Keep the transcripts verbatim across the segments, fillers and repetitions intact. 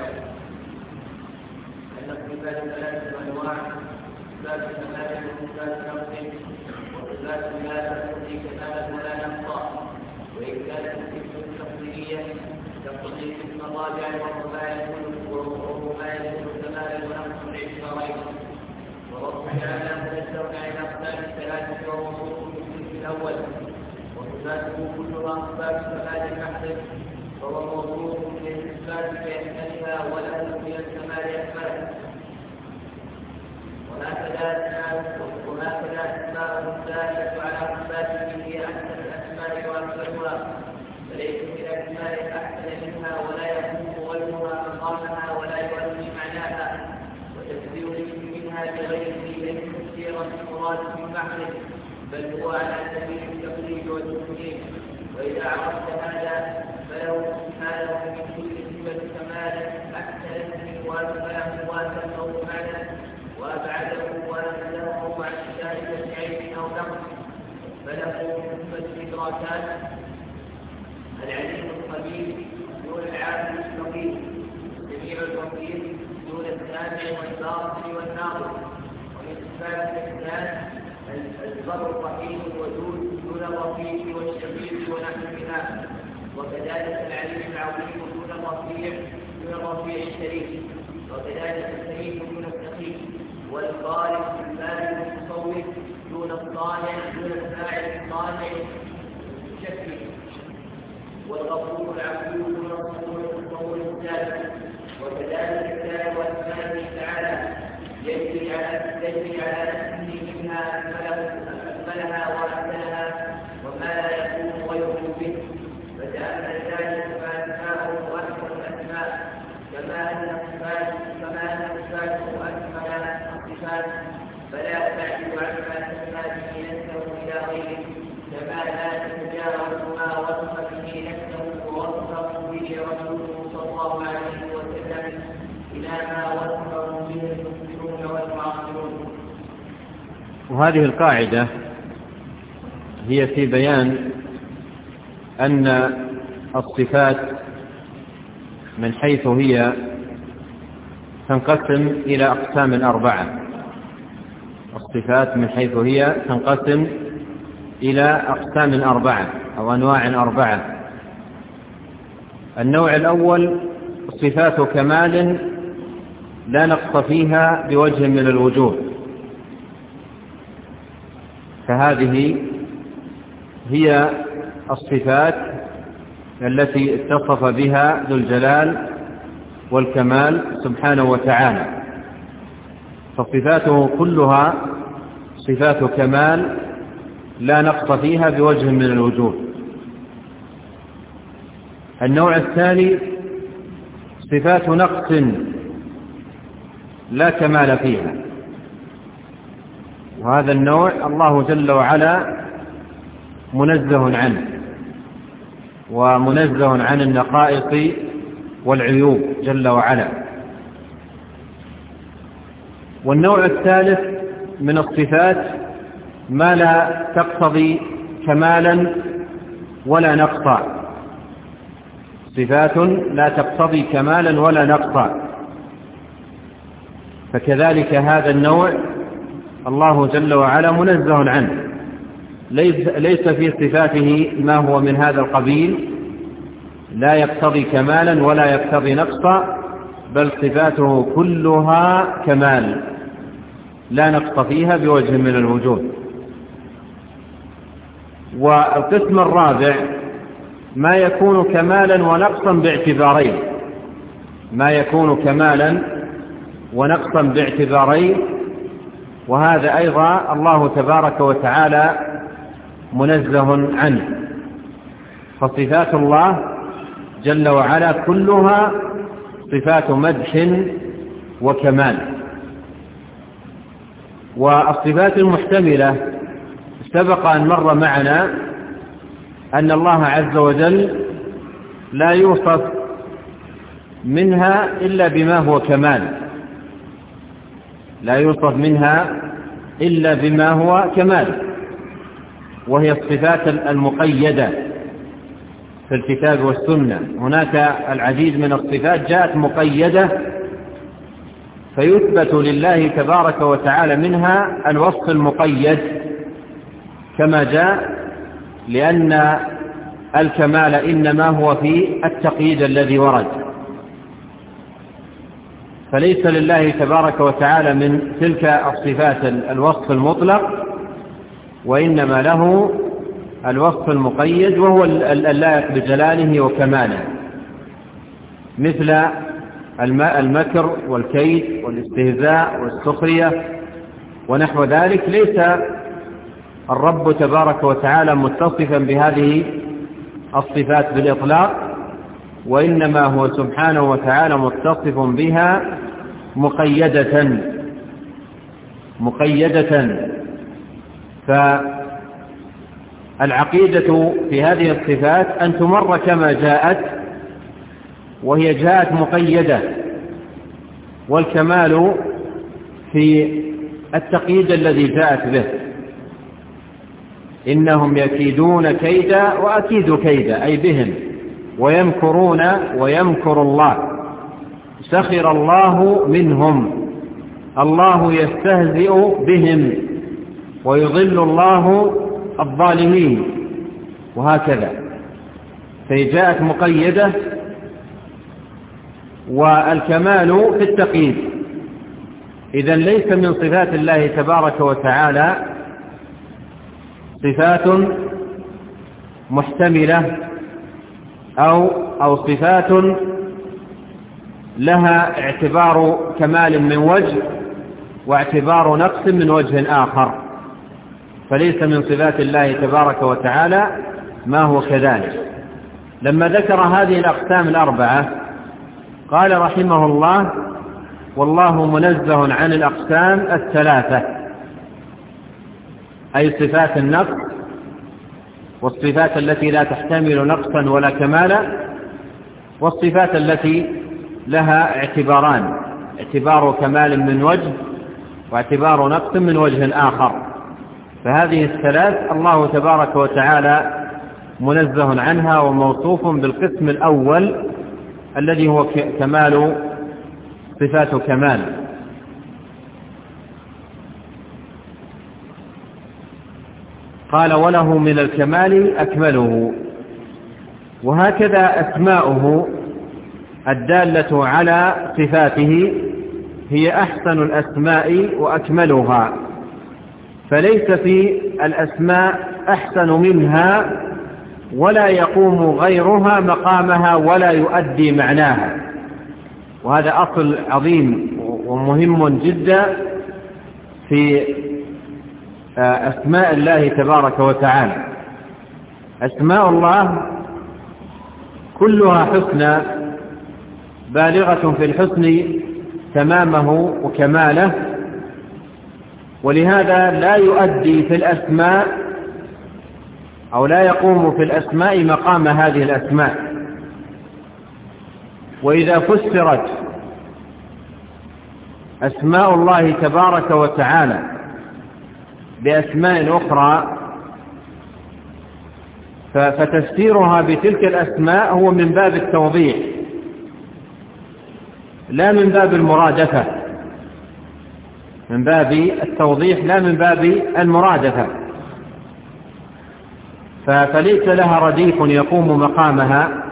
أن الصفات ثلاثة أنواع: صفات كمال وصفات نقص، وصفات لا تقتضي كمالا ولا نقصا. وإن كانت الصفة التقديرية تقتضي القسم الرابع وهو ما يكون وهو ما يكون كمالا ونقصا باعتبارين. والرب تعالى منزه عن الأقسام الثلاثة وهو موصوف بالصنف الأول، وصفاته كلها صفات كمال محض، فهو موصوف بالصفات بأكملها وله من الكمال أكمله. وهكذا أسماء الدالة على صفاته هي أحسن الأسماء وأكملها، فليس من الأسماء أحسن منها ولا يقوم غيرها مقامها ولا يؤدي معناها. وتفسير الاسم منها بغيره ليس تفسيرا المراد بمعنى، بل هو على سبيل التقليد والتسليم. وإذا عرفت هذا فله سبحانه من كل صفة كمالا أحسن منه وأكمله وأتمه معنى وأبعده وأنزله عن ذلك عيب أو نقص. فله من صفة الإدراكات العليم الخبير دون العالم الفقير، السميع البصير دون السامع والباصر والناظر. ومن صفات الإحسان البر الرحيم الودود دون الرفيق والشفيق ونحوها. وكذلك العليم العظيم دون الرفيع دون الرفيع الشريف. وكذلك السليم دون السقيم، والخالق البارئ المصور دون الصانع دون الفاعل الصانع المشكك. والغفور العفو دون الصور المصور السابق. وكذلك الثاني واسمائه تعالى يجري على يجري على نفسه منها اكملها واحسنها وما لا يكون غيره به. فتامل ذلك فاسماءه اكثر الاسماء، كما ان صفات كما ان صفاته اكمل الصفات، فلا تعجب عما تسمى به نفسه الى غيره، كما لا تتجاوز ما وصف به نفسه ووصفه به رسوله صلى الله عليه وسلم الى ما وصفه به المسلمون والمعاصرون. وهذه القاعدة هي في بيان أن الصفات من حيث هي تنقسم إلى أقسام أربعة. الصفات من حيث هي تنقسم إلى أقسام أربعة أو أنواع أربعة. النوع الأول صفات كمال لا نقص فيها بوجه من الوجوه، فهذه هي الصفات التي اتصف بها ذو الجلال والكمال سبحانه وتعالى، فصفاته كلها صفات كمال لا نقص فيها بوجه من الوجوه. النوع الثاني صفات نقص لا كمال فيها، وهذا النوع الله جل وعلا منزه عنه، ومنزه عن النقائص والعيوب جل وعلا. والنوع الثالث من الصفات ما لا تقتضي كمالا ولا نقصا، صفات لا تقتضي كمالا ولا نقصا، فكذلك هذا النوع الله جل وعلا منزه عنه، ليس, ليس في صفاته ما هو من هذا القبيل، لا يقتضي كمالا ولا يقتضي نقصا، بل صفاته كلها كمال لا نقص فيها بوجه من الوجوه. والقسم الرابع ما يكون كمالا ونقصا باعتبارين، ما يكون كمالا ونقصا باعتبارين، وهذا أيضا الله تبارك وتعالى منزه عنه. فصفات الله جل وعلا كلها صفات مدح وكمال. والصفات المحتملة سبق أن مر معنا أن الله عز وجل لا يوصف منها إلا بما هو كمال، لا يوصف منها إلا بما هو كمال، وهي الصفات المقيدة في الكتاب والسنة. هناك العديد من الصفات جاءت مقيدة فيثبت لله تبارك وتعالى منها الوصف المقيد كما جاء، لأن الكمال إنما هو في التقييد الذي ورد، فليس لله تبارك وتعالى من تلك الصفات الوصف المطلق، وإنما له الوصف المقيد وهو اللائق بجلاله وكماله، مثل المكر والكيد والاستهزاء والسخرية ونحو ذلك. ليس الرب تبارك وتعالى متصفا بهذه الصفات بالإطلاق، وإنما هو سبحانه وتعالى متصف بها مقيدة مقيدة فالعقيدة في هذه الصفات أن تمر كما جاءت، وهي جاءت مقيدة، والكمال في التقييد الذي جاءت به. إنهم يكيدون كيدا وأكيد كيدا، أي بهم، ويمكرون ويمكر الله، سخر الله منهم، الله يستهزئ بهم، ويضل الله الظالمين، وهكذا. فجاءت مقيدة، والكمال في التقييد. إذن ليس من صفات الله تبارك وتعالى صفات محتملة أو أو صفات لها اعتبار كمال من وجه واعتبار نقص من وجه آخر، فليس من صفات الله تبارك وتعالى ما هو كذلك. لما ذكر هذه الأقسام الأربعة قال رحمه الله: والله منزه عن الأقسام الثلاثة، أي صفات النقص والصفات التي لا تحتمل نقصا ولا كمالا، والصفات التي لها اعتباران: اعتبار كمال من وجه واعتبار نقص من وجه آخر. فهذه الثلاث الله تبارك وتعالى منزه عنها وموصوف بالقسم الأول الذي هو كمال، صفات كمال. قال: وله من الكمال أكمله. وهكذا أسماؤه الدالة على صفاته هي أحسن الأسماء وأكملها، فليس في الأسماء أحسن منها ولا يقوم غيرها مقامها ولا يؤدي معناها. وهذا أصل عظيم ومهم جدا في أسماء الله تبارك وتعالى. أسماء الله كلها حسنى بالغة في الحسن تمامه وكماله، ولهذا لا يؤدي في الأسماء أو لا يقوم في الأسماء مقام هذه الأسماء. وإذا فسرت أسماء الله تبارك وتعالى بأسماء أخرى فتفسيرها بتلك الأسماء هو من باب التوضيح لا من باب المرادفة، من باب التوضيح لا من باب المرادفة، فليس لها رديف يقوم مقامها،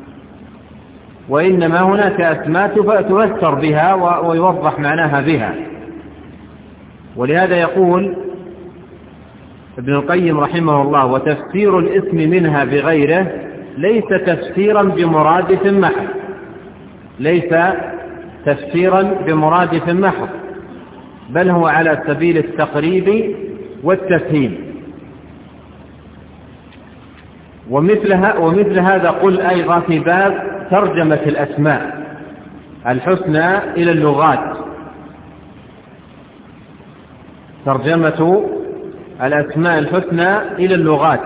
وإنما هناك أسماء تفسر بها ويوضح معناها بها. ولهذا يقول ابن القيم رحمه الله: وتفسير الاسم منها بغيره ليس تفسيرا بمرادف محض، ليس تفسيرا بمرادف محض، بل هو على سبيل التقريب والتفهيم. ومثلها ومثل هذا قل أيضا في باب ترجمة الأسماء الحسنى إلى اللغات، ترجمة الأسماء الحسنى إلى اللغات،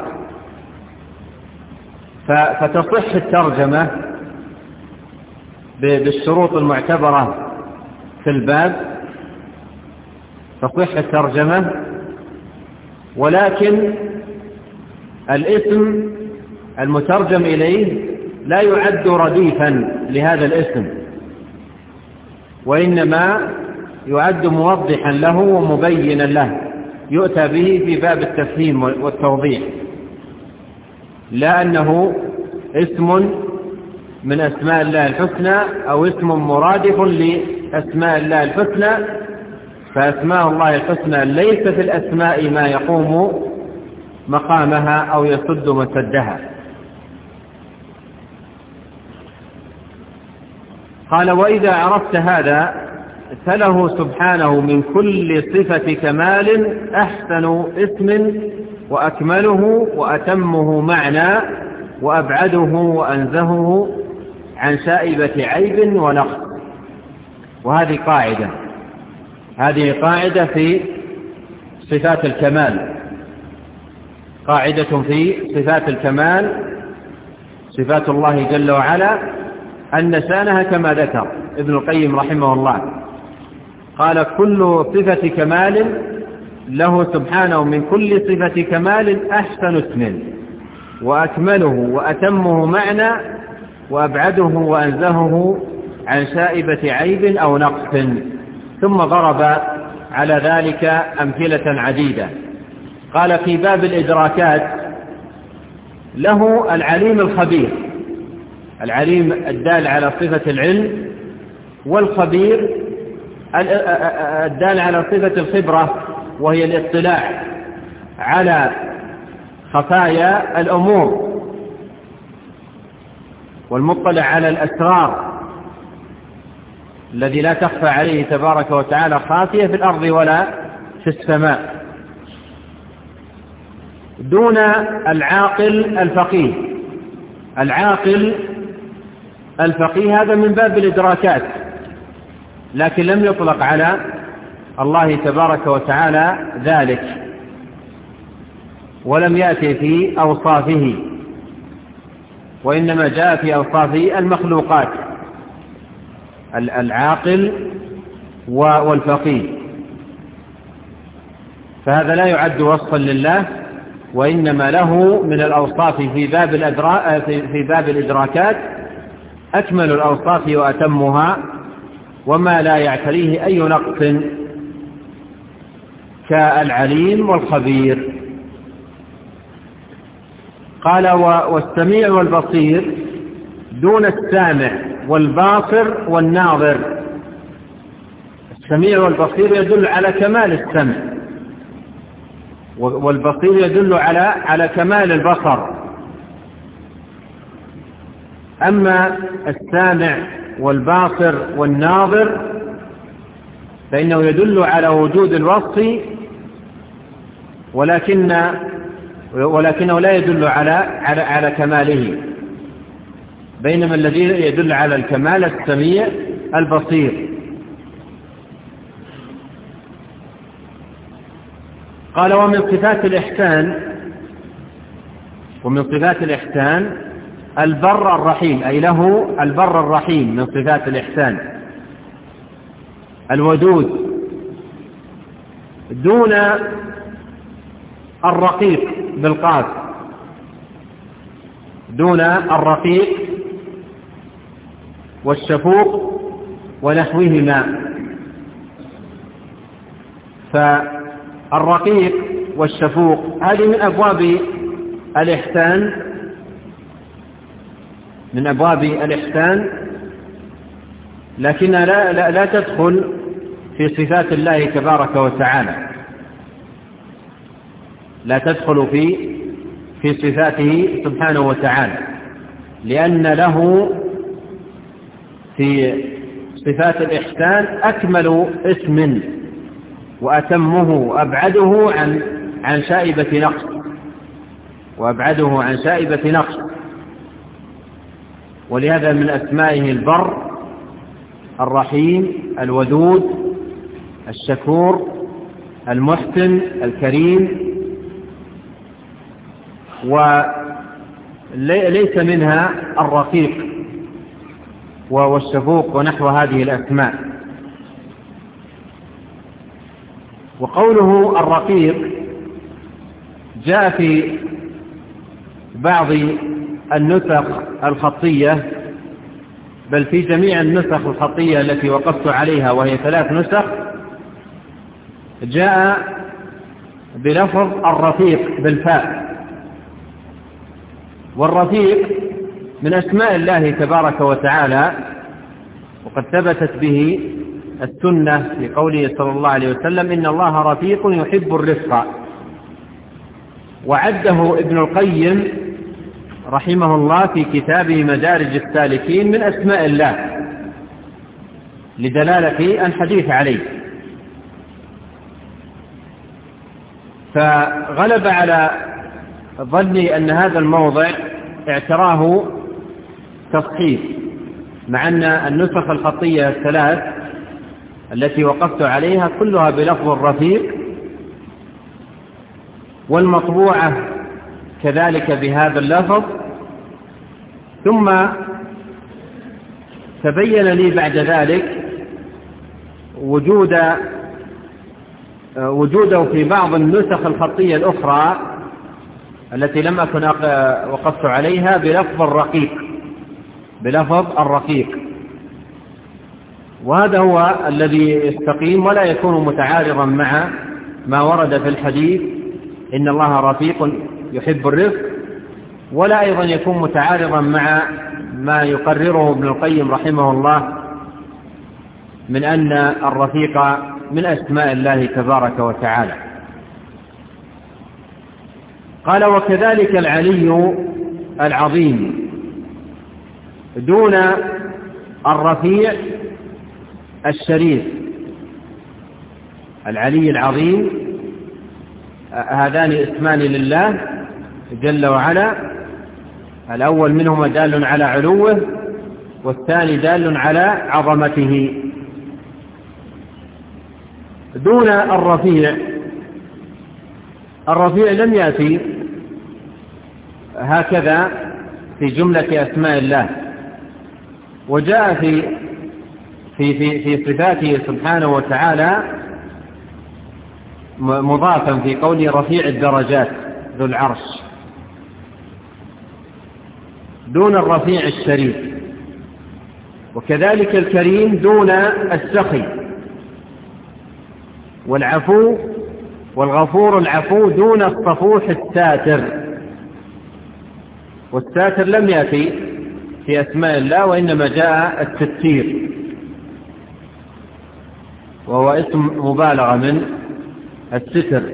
فتصح الترجمة بالشروط المعتبرة في الباب، تصح الترجمة، ولكن الاسم المترجم إليه لا يعد رديفا لهذا الاسم، وإنما يعد موضحا له ومبينا له، يؤتى به في باب التفهيم والتوضيح، لا أنه اسم من أسماء الله الحسنى أو اسم مرادف لأسماء الله الحسنى. فأسماء الله الحسنى ليس في الأسماء ما يقوم مقامها أو يسد مسدها. قال: وإذا عرفت هذا فله سبحانه من كل صفة كمال أحسن اسم وأكمله وأتمه معنى وأبعده وأنزهه عن شائبة عيب ونقص. وهذه قاعدة هذه قاعدة في صفات الكمال، قاعدة في صفات الكمال، صفات الله جل وعلا، أن شأنها كما ذكر ابن القيم رحمه الله، قال: كل صفة كمال له سبحانه من كل صفة كمال أحسن اسم وأكمله وأتمه معنى وأبعده وأنزهه عن شائبة عيب أو نقص. ثم ضرب على ذلك أمثلة عديدة. قال: في باب الإدراكات له العليم الخبير، العليم الدال على صفة العلم، والخبير الدال على صفة الخبرة وهي الاطلاع على خفايا الأمور، والمطلع على الأسرار الذي لا تخفى عليه تبارك وتعالى خافية في الأرض ولا في السماء. دون العاقل الفقيه، العاقل الفقيه هذا من باب الإدراكات، لكن لم يطلق على الله تبارك وتعالى ذلك، ولم يأتي في أوصافه، وإنما جاء في أوصافه المخلوقات، العاقل والفقيه، فهذا لا يعد وصفا لله، وإنما له من الأوصاف في باب الأدراك في باب الإدراكات أكمل الأوصاف وأتمها، وما لا يعتريه أي نقص كالعليم والخبير. قال: والسميع والبصير دون السامع والباصر والناظر. السميع والبصير يدل على كمال السمع، والبصير يدل على على كمال البصر. أما السامع والباصر والناظر فإنه يدل على وجود الوصف، ولكن ولكنه لا يدل على على على كماله، بينما الذي يدل على الكمال السميع البصير. قال: ومن صفات الإحسان ومن صفات الإحسان البر الرحيم، أي له البر الرحيم من صفات الإحسان. الودود دون الرقيق بالقاف، دون الرقيق والشفوق ونحوهما. فالرقيق والشفوق هذه من أبواب الإحسان من أبواب الإحسان لكنها لا, لا, لا تدخل في صفات الله تبارك وتعالى، لا تدخل في في صفاته سبحانه وتعالى، لأن له في صفات الإحسان أكمل اسم وأتمه وأبعده عن عن شائبة نقص وأبعده عن شائبة نقص. ولهذا من أسمائه البر الرحيم الودود الشكور المحسن الكريم، وليس منها الرقيق والشفوق ونحو هذه الأسماء. وقوله الرقيق جاء في بعض النسخ الخطية، بل في جميع النسخ الخطية التي وقفت عليها وهي ثلاث نسخ، جاء بلفظ الرفيق بالفاء. والرفيق من أسماء الله تبارك وتعالى، وقد ثبتت به السنة في قوله صلى الله عليه وسلم: إن الله رفيق يحب الرفق. وعده ابن القيم رحمه الله في كتابه مدارج السالكين من أسماء الله لدلالة الحديث عليه. فغلب على ظني أن هذا الموضع اعتراه تصحيح، مع أن النسخ الخطية الثلاث التي وقفت عليها كلها بلفظ الرفيق، والمطبوعة كذلك بهذا اللفظ. ثم تبين لي بعد ذلك وجود وجوده في بعض النسخ الخطية الأخرى التي لم أكن وقفت عليها بلفظ الرقيق بلفظ الرقيق وهذا هو الذي يستقيم ولا يكون متعارضا مع ما ورد في الحديث: إن الله رفيق يحب الرفق، ولا أيضا يكون متعارضا مع ما يقرره ابن القيم رحمه الله من أن الرفيق من أسماء الله تبارك وتعالى. قال: وكذلك العلي العظيم دون الرفيع الشريف. العلي العظيم هذان اسمان لله جل وعلا، الأول منهما دال على علوه، والثاني دال على عظمته. دون الرفيع، الرفيع لم يأتي هكذا في جملة أسماء الله، وجاء في في في في صفاته سبحانه وتعالى مضافا في قوله: رفيع الدرجات ذو العرش. دون الرفيع الشريف. وكذلك الكريم دون السخي، والعفو والغفور العفو دون الصفوح الساتر. والساتر لم يأتي في أسماء الله، وإنما جاء التستير، وهو اسم مبالغة من الستر.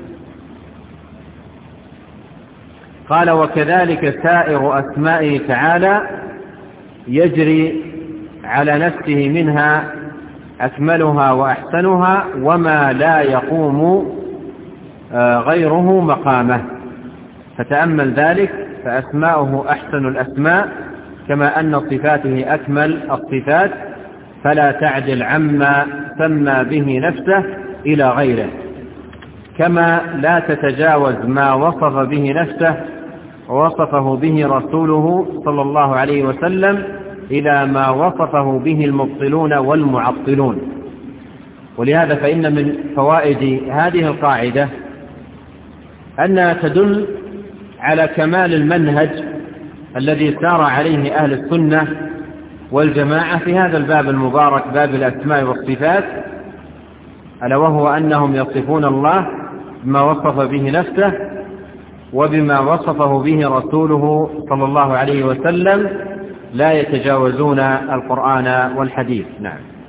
قال: وكذلك سائر أسمائه تعالى يجري على نفسه منها أكملها وأحسنها، وما لا يقوم غيره مقامه. فتأمل ذلك، فأسماؤه أحسن الأسماء، كما أن صفاته أكمل الصفات، فلا تعدل عما سمى به نفسه إلى غيره، كما لا تتجاوز ما وصف به نفسه ووصفه به رسوله صلى الله عليه وسلم إلى ما وصفه به المبطلون والمعطلون. ولهذا فإن من فوائد هذه القاعدة أنها تدل على كمال المنهج الذي سار عليه أهل السنة والجماعة في هذا الباب المبارك، باب الأسماء والصفات، ألا وهو أنهم يصفون الله بما وصف به نفسه وبما وصفه به رسوله صلى الله عليه وسلم، لا يتجاوزون القرآن والحديث. نعم.